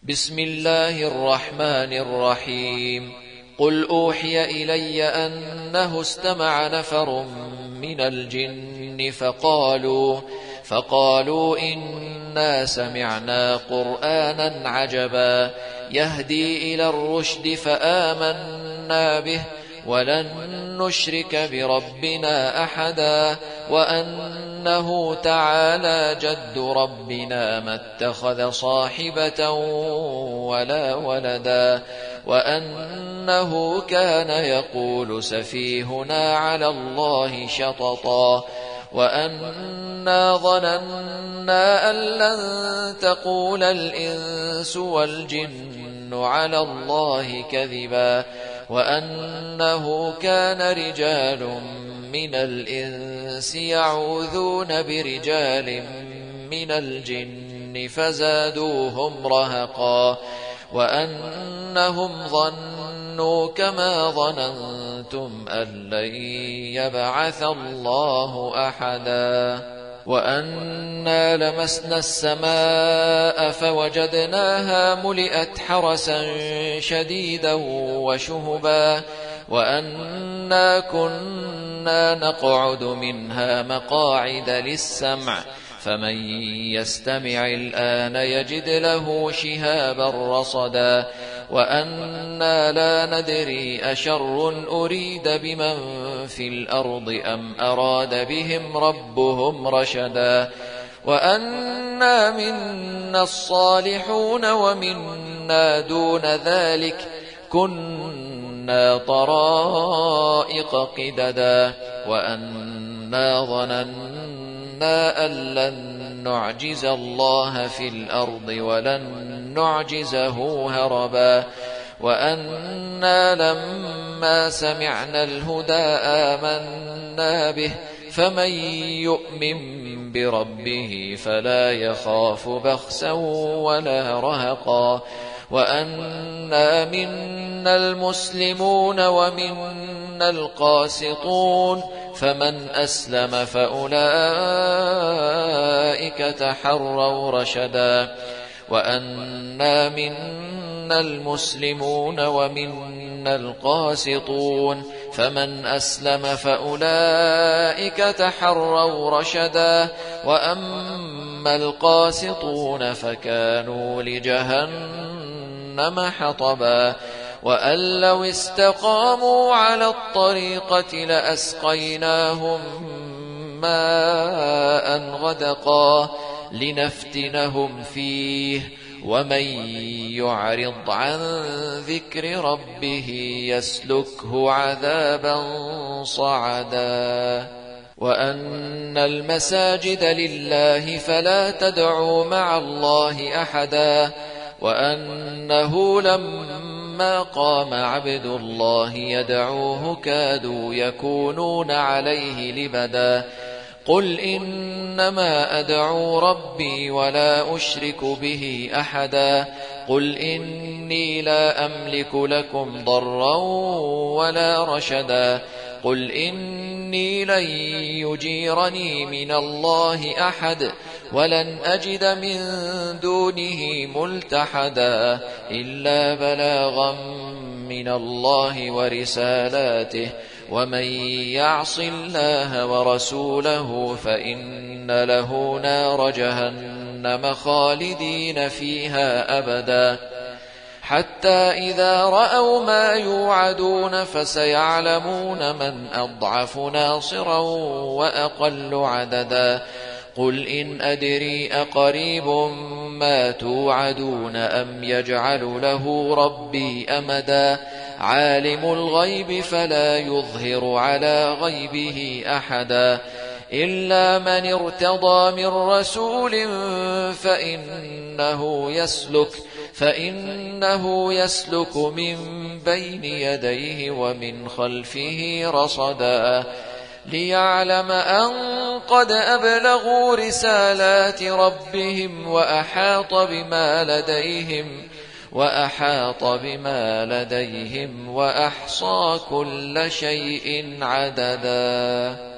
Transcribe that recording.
بسم الله الرحمن الرحيم. قل أوحي إلي أنه استمع نفر من الجن فقالوا إنا سمعنا قرآنا عجبا يهدي إلى الرشد فآمنا به ولن نشرك بربنا أحدا وأنه تعالى جد ربنا ما اتخذ صاحبة ولا ولدا وأنه كان يقول سفيهنا على الله شططا وأنا ظننا أن لن تقول الإنس والجن على الله كذبا وأنه كان رجال من الإنس يعوذون برجال من الجن فزادوهم رهقا وأنهم ظنوا كما ظننتم أن لن يبعث الله أحدا وأنا لمسنا السماء فوجدناها ملئت حرسا شديدا وشهبا وأنا كنا نقعد منها مقاعد للسمع فمن يستمع الآن يجد له شهابا رصدا وأنا لا ندري أشر أريد بمن في الأرض أم أراد بهم ربهم رشدا وأنا منا الصالحون ومنا دون ذلك كنا طرائق قددا وأنا ظننا أن لن نعجز الله في الأرض ولن نعجزه هربا وأنا لما سمعنا الهدى آمنا به فمن يؤمن بربه فلا يخاف بخسا ولا رهقا وأنا منا المسلمون ومنا القاسطون فمن أسلم فأولئك تحروا رشدا وأنا منا المسلمون ومنا القاسطون فمن أسلم فأولئك تحروا رشدا وأما القاسطون فكانوا لجهنم حطبا وأن لو استقاموا على الطريقة لأسقيناهم ماء غدقا لنفتنهم فيه ومن يعرض عن ذكر ربه يسلكه عذابا صعدا وأن المساجد لله فلا تدعوا مع الله أحدا وأنه لما قام عبد الله يدعوه كادوا يكونون عليه لبدا قل إنما أدعو ربي ولا أشرك به أحدا قل إني لا أملك لكم ضرا ولا رشدا قل إني لن يجيرني من الله أحد ولن أجد من دونه ملتحدا إلا بلاغا من الله ورسالاته ومن يعص الله ورسوله فإن له نار جهنم خالدين فيها أبدا حتى إذا رأوا ما يوعدون فسيعلمون من أضعف ناصرا وأقل عددا قل إن أدري أقريب ما توعدون أم يجعل له ربي أمدا عالم الغيب فلا يظهر على غيبه أحدا إلا من ارتضى من رسول فإنه يسلك من بين يديه ومن خلفه رصدا ليعلم أن قد أبلغوا رسالات ربهم وأحاط بما لديهم وأحصى كل شيء عددا